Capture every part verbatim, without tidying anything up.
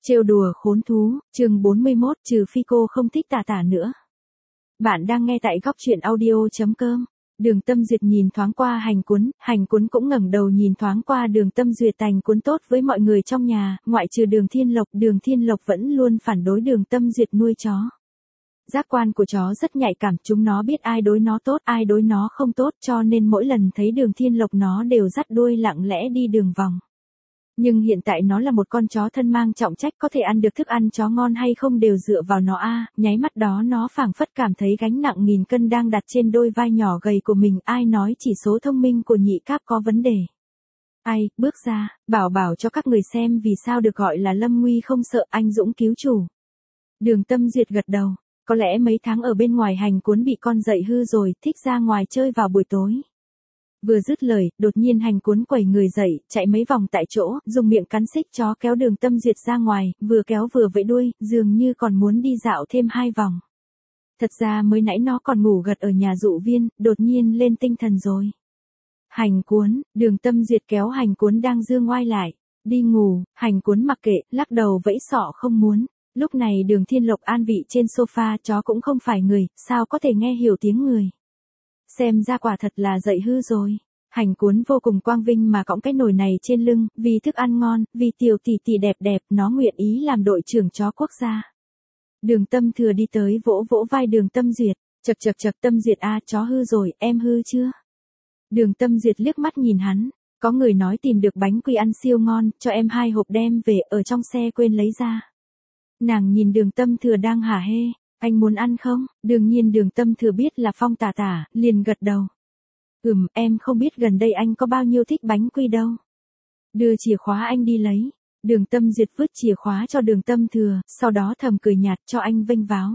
Trêu đùa khốn thú, chương bốn mươi mốt, trừ phi cô không thích Tà Tà nữa. Bạn đang nghe tại góc truyện audio.com. Đường Tâm Duyệt nhìn thoáng qua Hành Cuốn, Hành Cuốn cũng ngẩng đầu nhìn thoáng qua Đường Tâm Duyệt. Hành Cuốn tốt với mọi người trong nhà, ngoại trừ Đường Thiên Lộc. Đường Thiên Lộc vẫn luôn phản đối Đường Tâm Duyệt nuôi chó. Giác quan của chó rất nhạy cảm, chúng nó biết ai đối nó tốt, ai đối nó không tốt, cho nên mỗi lần thấy Đường Thiên Lộc nó đều dắt đuôi lặng lẽ đi đường vòng. Nhưng hiện tại nó là một con chó thân mang trọng trách, có thể ăn được thức ăn chó ngon hay không đều dựa vào nó a. À, nháy mắt đó nó phảng phất cảm thấy gánh nặng nghìn cân đang đặt trên đôi vai nhỏ gầy của mình. Ai nói chỉ số thông minh của nhị cáp có vấn đề? Ai, bước ra, bảo bảo cho các người xem vì sao được gọi là Lâm Nguy không sợ anh dũng cứu chủ. Đường Tâm Duyệt gật đầu, có lẽ mấy tháng ở bên ngoài Hành Cuốn bị con dạy hư rồi, thích ra ngoài chơi vào buổi tối. Vừa dứt lời, đột nhiên Hành Cuốn quẩy người dậy, chạy mấy vòng tại chỗ, dùng miệng cắn xích chó kéo Đường Tâm Duyệt ra ngoài, vừa kéo vừa vẫy đuôi, dường như còn muốn đi dạo thêm hai vòng. Thật ra mới nãy nó còn ngủ gật ở nhà dụ viên, đột nhiên lên tinh thần rồi. Hành Cuốn, Đường Tâm Duyệt kéo Hành Cuốn đang dương ngoai lại, đi ngủ. Hành Cuốn mặc kệ, lắc đầu vẫy sọ không muốn. Lúc này Đường Thiên Lộc an vị trên sofa, chó cũng không phải người, sao có thể nghe hiểu tiếng người. Xem ra quả thật là dậy hư rồi. Hành Cuốn vô cùng quang vinh mà cõng cái nồi này trên lưng, vì thức ăn ngon, vì tiểu tỷ tỷ đẹp đẹp, nó nguyện ý làm đội trưởng chó quốc gia. Đường Tâm Thừa đi tới vỗ vỗ vai Đường Tâm Duyệt, chậc chậc chậc Tâm Duyệt a, chó hư rồi, em hư chưa? Đường Tâm Duyệt liếc mắt nhìn hắn, có người nói tìm được bánh quy ăn siêu ngon, cho em hai hộp đem về, ở trong xe quên lấy ra. Nàng nhìn Đường Tâm Thừa đang hả hê. Anh muốn ăn không? Đương nhiên Đường Tâm Thừa biết là Phong Tà Tà, liền gật đầu. Ừm, em không biết gần đây anh có bao nhiêu thích bánh quy đâu. Đưa chìa khóa anh đi lấy. Đường Tâm Duyệt vứt chìa khóa cho Đường Tâm Thừa, sau đó thầm cười nhạt cho anh vênh váo.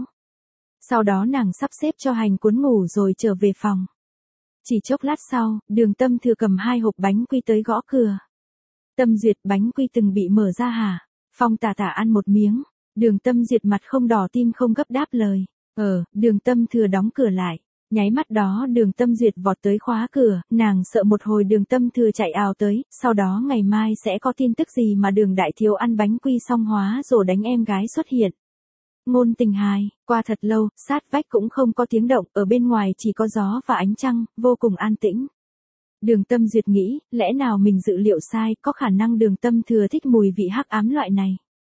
Sau đó nàng sắp xếp cho Hành Cuốn ngủ rồi trở về phòng. Chỉ chốc lát sau, Đường Tâm Thừa cầm hai hộp bánh quy tới gõ cửa. Tâm Duyệt, bánh quy từng bị mở ra hả? Phong Tà Tà ăn một miếng. Đường Tâm Duyệt mặt không đỏ tim không gấp đáp lời. Ờ, Đường Tâm Thừa đóng cửa lại. Nháy mắt đó Đường Tâm Duyệt vọt tới khóa cửa, nàng sợ một hồi Đường Tâm Thừa chạy ào tới, sau đó ngày mai sẽ có tin tức gì mà Đường đại thiếu ăn bánh quy xong hóa rồi đánh em gái xuất hiện. Ngôn tình hài, qua thật lâu, sát vách cũng không có tiếng động, ở bên ngoài chỉ có gió và ánh trăng, vô cùng an tĩnh. Đường Tâm Duyệt nghĩ, lẽ nào mình dự liệu sai, có khả năng Đường Tâm Thừa thích mùi vị hắc ám loại này.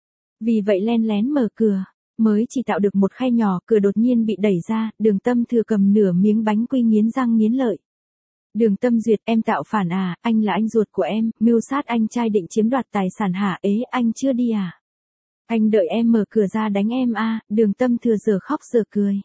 Vì vậy len lén mở cửa, mới chỉ tạo được một khe nhỏ, cửa đột nhiên bị đẩy ra, Đường Tâm Thừa cầm nửa miếng bánh quy nghiến răng nghiến lợi. Đường Tâm Duyệt, em tạo phản à, anh là anh ruột của em, mưu sát anh trai định chiếm đoạt tài sản hả? Ế, anh chưa đi à? Anh đợi em mở cửa ra đánh em a. À? Đường Tâm Thừa giờ khóc giờ cười.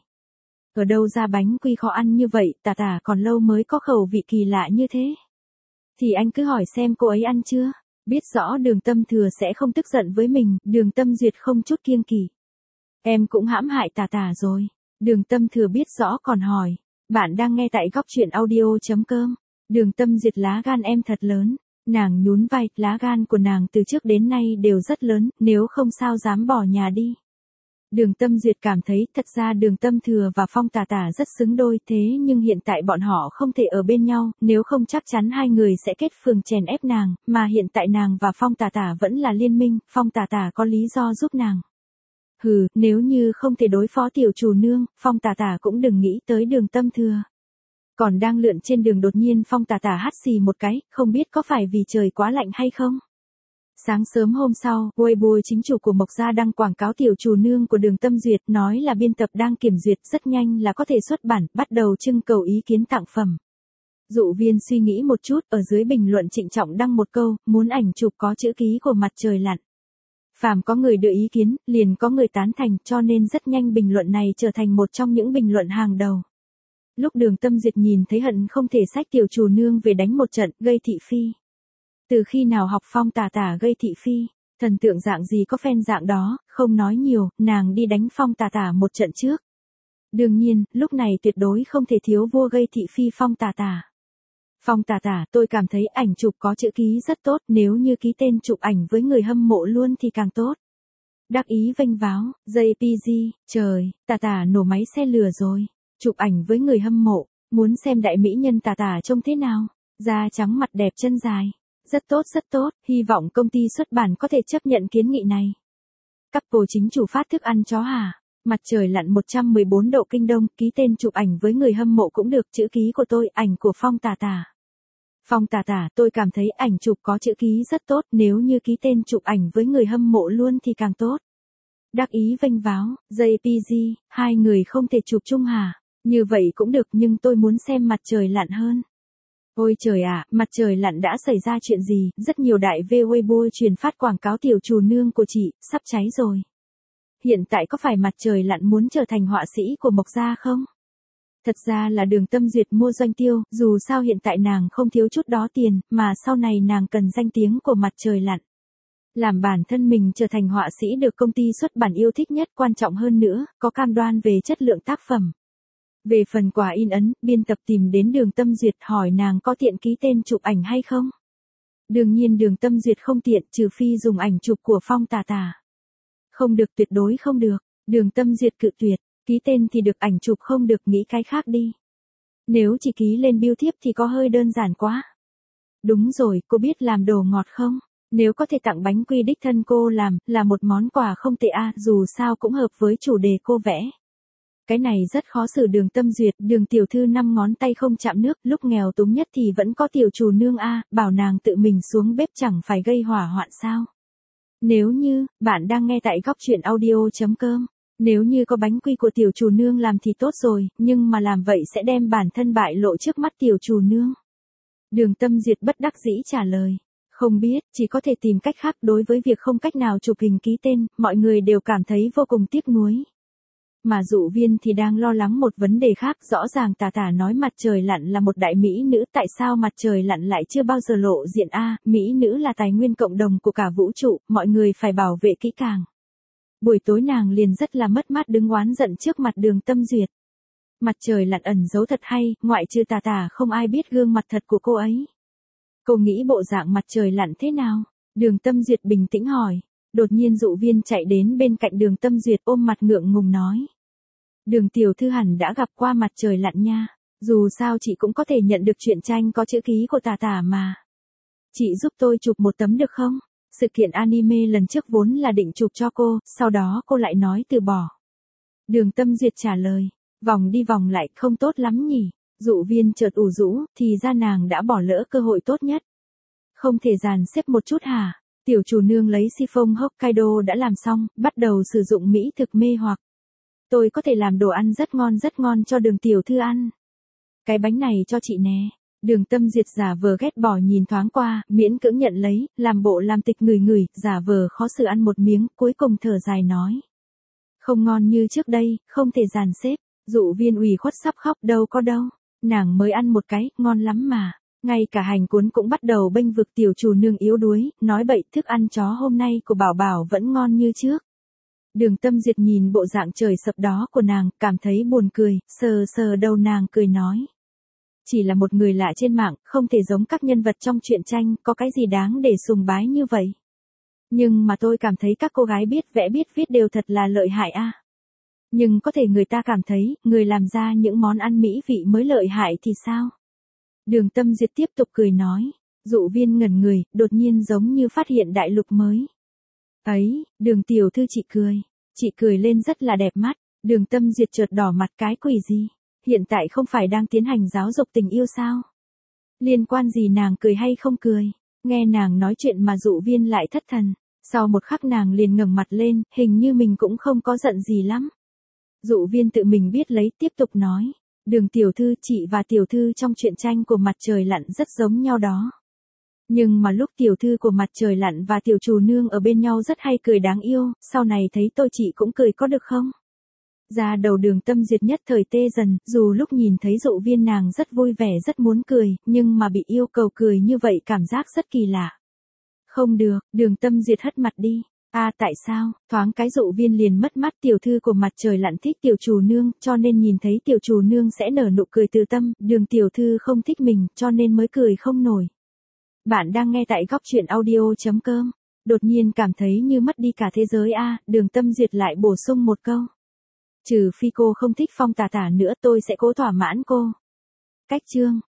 Ở đâu ra bánh quy khó ăn như vậy, Tà Tà còn lâu mới có khẩu vị kỳ lạ như thế. Thì anh cứ hỏi xem cô ấy ăn chưa? Biết rõ Đường Tâm Thừa sẽ không tức giận với mình, Đường Tâm Duyệt không chút kiêng kỵ. Em cũng hãm hại Tà Tà rồi. Đường Tâm Thừa biết rõ còn hỏi. Bạn đang nghe tại góc truyện audio.com. Đường Tâm Duyệt, lá gan em thật lớn. Nàng nhún vai, lá gan của nàng từ trước đến nay đều rất lớn, nếu không sao dám bỏ nhà đi. Đường Tâm Duyệt cảm thấy thật ra Đường Tâm Thừa và Phong Tà Tà rất xứng đôi, thế nhưng hiện tại bọn họ không thể ở bên nhau, nếu không chắc chắn hai người sẽ kết phường chèn ép nàng, mà hiện tại nàng và Phong Tà Tà vẫn là liên minh, Phong Tà Tà có lý do giúp nàng. Hừ, nếu như không thể đối phó tiểu chủ nương, Phong Tà Tà cũng đừng nghĩ tới Đường Tâm Thừa. Còn đang lượn trên đường đột nhiên Phong Tà Tà hắt xì một cái, không biết có phải vì trời quá lạnh hay không. Sáng sớm hôm sau, Weibo chính chủ của Mộc Gia đăng quảng cáo tiểu chủ nương của Đường Tâm Duyệt, nói là biên tập đang kiểm duyệt, rất nhanh là có thể xuất bản, bắt đầu trưng cầu ý kiến tặng phẩm. Dụ viên suy nghĩ một chút, ở dưới bình luận trịnh trọng đăng một câu, muốn ảnh chụp có chữ ký của mặt trời lặn. Phàm có người đưa ý kiến, liền có người tán thành, cho nên rất nhanh bình luận này trở thành một trong những bình luận hàng đầu. Lúc Đường Tâm Duyệt nhìn thấy hận không thể xách tiểu chủ nương về đánh một trận, gây thị phi. Từ khi nào học Phong Tà Tà gây thị phi, thần tượng dạng gì có fan dạng đó, không nói nhiều, nàng đi đánh Phong Tà Tà một trận trước. Đương nhiên, lúc này tuyệt đối không thể thiếu vua gây thị phi Phong Tà Tà. Phong Tà Tà, tôi cảm thấy ảnh chụp có chữ ký rất tốt, nếu như ký tên chụp ảnh với người hâm mộ luôn thì càng tốt. Đắc ý vênh váo, jê pê giê, trời, Tà Tà nổ máy xe lửa rồi, chụp ảnh với người hâm mộ, muốn xem đại mỹ nhân Tà Tà trông thế nào, da trắng mặt đẹp chân dài. Rất tốt rất tốt, hy vọng công ty xuất bản có thể chấp nhận kiến nghị này. couple chính chủ phát thức ăn chó hả? Mặt trời lặn một trăm mười bốn độ kinh đông, ký tên chụp ảnh với người hâm mộ cũng được, chữ ký của tôi, ảnh của Phong Tà Tà. Phong Tà Tà, tôi cảm thấy ảnh chụp có chữ ký rất tốt, nếu như ký tên chụp ảnh với người hâm mộ luôn thì càng tốt. Đắc ý vênh váo, gi pê giê, hai người không thể chụp chung hả? Như vậy cũng được nhưng tôi muốn xem mặt trời lặn hơn. Ôi trời ạ, mặt trời lặn đã xảy ra chuyện gì, rất nhiều đại V Weibo truyền phát quảng cáo tiểu chủ nương của chị, sắp cháy rồi. Hiện tại có phải mặt trời lặn muốn trở thành họa sĩ của Mộc Gia không? Thật ra là Đường Tâm Duyệt mua doanh tiêu, dù sao hiện tại nàng không thiếu chút đó tiền, mà sau này nàng cần danh tiếng của mặt trời lặn. Làm bản thân mình trở thành họa sĩ được công ty xuất bản yêu thích nhất, quan trọng hơn nữa, có cam đoan về chất lượng tác phẩm. Về phần quà in ấn, biên tập tìm đến Đường Tâm Duyệt hỏi nàng có tiện ký tên chụp ảnh hay không? Đương nhiên Đường Tâm Duyệt không tiện, trừ phi dùng ảnh chụp của Phong Tà Tà. Không được, tuyệt đối không được. Đường Tâm Duyệt cự tuyệt, ký tên thì được, ảnh chụp không được, nghĩ cái khác đi. Nếu chỉ ký lên bưu thiếp thì có hơi đơn giản quá. Đúng rồi, cô biết làm đồ ngọt không? Nếu có thể tặng bánh quy đích thân cô làm, là một món quà không tệ a, dù sao cũng hợp với chủ đề cô vẽ. Cái này rất khó xử Đường Tâm Duyệt, Đường tiểu thư năm ngón tay không chạm nước, lúc nghèo túng nhất thì vẫn có tiểu chủ nương a, bảo nàng tự mình xuống bếp chẳng phải gây hỏa hoạn sao? Nếu như, bạn đang nghe tại góc truyện audio chấm com, nếu như có bánh quy của tiểu chủ nương làm thì tốt rồi, nhưng mà làm vậy sẽ đem bản thân bại lộ trước mắt tiểu chủ nương. Đường Tâm Duyệt bất đắc dĩ trả lời. Không biết, chỉ có thể tìm cách khác. Đối với việc không cách nào chụp hình ký tên, mọi người đều cảm thấy vô cùng tiếc nuối. Mà Dụ Viên thì đang lo lắng một vấn đề khác, rõ ràng Tà Tà nói mặt trời lặn là một đại mỹ nữ, tại sao mặt trời lặn lại chưa bao giờ lộ diện a, mỹ nữ là tài nguyên cộng đồng của cả vũ trụ, mọi người phải bảo vệ kỹ càng. Buổi tối nàng liền rất là mất mát đứng oán giận trước mặt Đường Tâm Duyệt. Mặt trời lặn ẩn giấu thật hay, ngoại trừ Tà Tà không ai biết gương mặt thật của cô ấy. Cô nghĩ bộ dạng mặt trời lặn thế nào? Đường Tâm Duyệt bình tĩnh hỏi. Đột nhiên Dụ Viên chạy đến bên cạnh Đường Tâm Duyệt ôm mặt ngượng ngùng nói. Đường tiểu thư hẳn đã gặp qua mặt trời lặn nha. Dù sao chị cũng có thể nhận được truyện tranh có chữ ký của Tà Tà mà. Chị giúp tôi chụp một tấm được không? Sự kiện anime lần trước vốn là định chụp cho cô, sau đó cô lại nói từ bỏ. Đường Tâm Duyệt trả lời. Vòng đi vòng lại không tốt lắm nhỉ. Dụ Viên chợt ủ rũ, thì ra nàng đã bỏ lỡ cơ hội tốt nhất. Không thể dàn xếp một chút hả? Tiểu chủ nương lấy siphon Hokkaido đã làm xong, bắt đầu sử dụng mỹ thực mê hoặc. Tôi có thể làm đồ ăn rất ngon rất ngon cho Đường tiểu thư ăn. Cái bánh này cho chị nè. Đường Tâm Duyệt giả vờ ghét bỏ nhìn thoáng qua, miễn cưỡng nhận lấy, làm bộ làm tịch ngửi ngửi, giả vờ khó xử ăn một miếng, cuối cùng thở dài nói. Không ngon như trước đây, không thể dàn xếp. Dụ Viên ủy khuất sắp khóc, đâu có đâu. Nàng mới ăn một cái, ngon lắm mà. Ngay cả Hành Cuốn cũng bắt đầu bênh vực tiểu chủ nương yếu đuối, nói bậy, thức ăn chó hôm nay của Bảo Bảo vẫn ngon như trước. Đường Tâm Duyệt nhìn bộ dạng trời sập đó của nàng, cảm thấy buồn cười, sờ sờ đầu nàng cười nói. Chỉ là một người lạ trên mạng, không thể giống các nhân vật trong truyện tranh, có cái gì đáng để sùng bái như vậy. Nhưng mà tôi cảm thấy các cô gái biết vẽ biết viết đều thật là lợi hại a. Nhưng có thể người ta cảm thấy, người làm ra những món ăn mỹ vị mới lợi hại thì sao? Đường Tâm Duyệt tiếp tục cười nói. Dụ Viên ngẩn người, đột nhiên giống như phát hiện đại lục mới. Ấy, Đường tiểu thư chị cười. Chị cười lên rất là đẹp mắt. Đường Tâm Duyệt chợt đỏ mặt, cái quỷ gì? Hiện tại không phải đang tiến hành giáo dục tình yêu sao? Liên quan gì nàng cười hay không cười? Nghe nàng nói chuyện mà Dụ Viên lại thất thần. Sau một khắc nàng liền ngẩng mặt lên, hình như mình cũng không có giận gì lắm. Dụ Viên tự mình biết lấy, tiếp tục nói. Đường tiểu thư, chị và tiểu thư trong truyện tranh của mặt trời lặn rất giống nhau đó. Nhưng mà lúc tiểu thư của mặt trời lặn và tiểu chủ nương ở bên nhau rất hay cười đáng yêu, sau này thấy tôi chị cũng cười có được không? Da đầu Đường Tâm Duyệt nhất thời tê dần, dù lúc nhìn thấy Dụ Viên nàng rất vui vẻ rất muốn cười, nhưng mà bị yêu cầu cười như vậy cảm giác rất kỳ lạ. Không được, Đường Tâm Duyệt hất mặt đi. À tại sao, thoáng cái Dụ Viên liền mất mắt, tiểu thư của mặt trời lặn thích tiểu chủ nương, cho nên nhìn thấy tiểu chủ nương sẽ nở nụ cười từ tâm, Đường tiểu thư không thích mình, cho nên mới cười không nổi. Bạn đang nghe tại góc truyện audio chấm com, đột nhiên cảm thấy như mất đi cả thế giới a, à, Đường Tâm Duyệt lại bổ sung một câu. Trừ phi cô không thích Phong Tà Tà nữa tôi sẽ cố thỏa mãn cô. Cách chương